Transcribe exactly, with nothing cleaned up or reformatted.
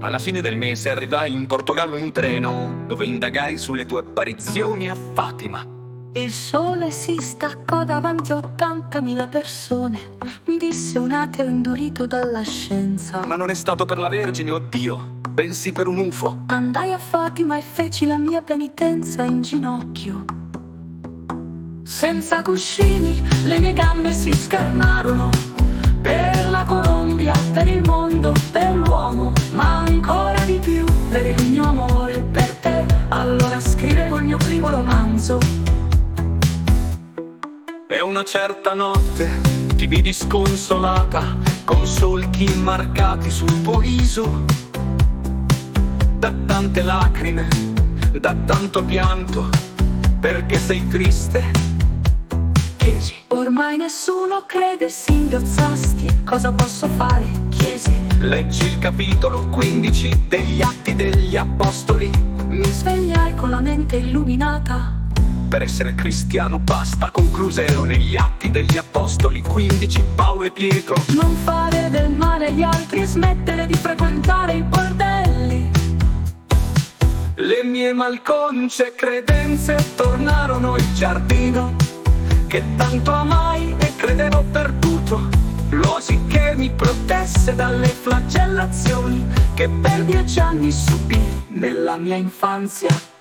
Alla fine del mese arrivai in Portogallo in treno, dove indagai sulle tue apparizioni a Fatima. Il sole si staccò davanti a ottantamila persone. Mi disse un ateo indurito dalla scienza. Ma non è stato per la Vergine o Dio, bensì per un U F O. Andai a Fatima e feci la mia penitenza in ginocchio. Senza cuscini le mie gambe si scarnarono. Per la Colombia, per il mondo, per l'uomo, ma ancora di più per il mio amore per te. Allora scrivevo il mio primo romanzo. E una certa notte ti vidi sconsolata, con solchi immarcati sul tuo viso. Da tante lacrime, da tanto pianto, perché sei triste? Chiesi. Ormai nessuno crede, singhiazzasti. Cosa posso fare? Chiesi. Leggi il capitolo quindici degli Atti degli Apostoli. Mi svegliai con la mente illuminata. Per essere cristiano basta, conclusero negli Atti degli Apostoli quindici Paolo e Pietro. Non fare del male agli altri e smettere di frequentare i bordelli. Le mie malconce credenze tornarono in giardino, che tanto amai e credevo perduto. L'oasi che mi protesse dalle flagellazioni che per dieci anni subì nella mia infanzia.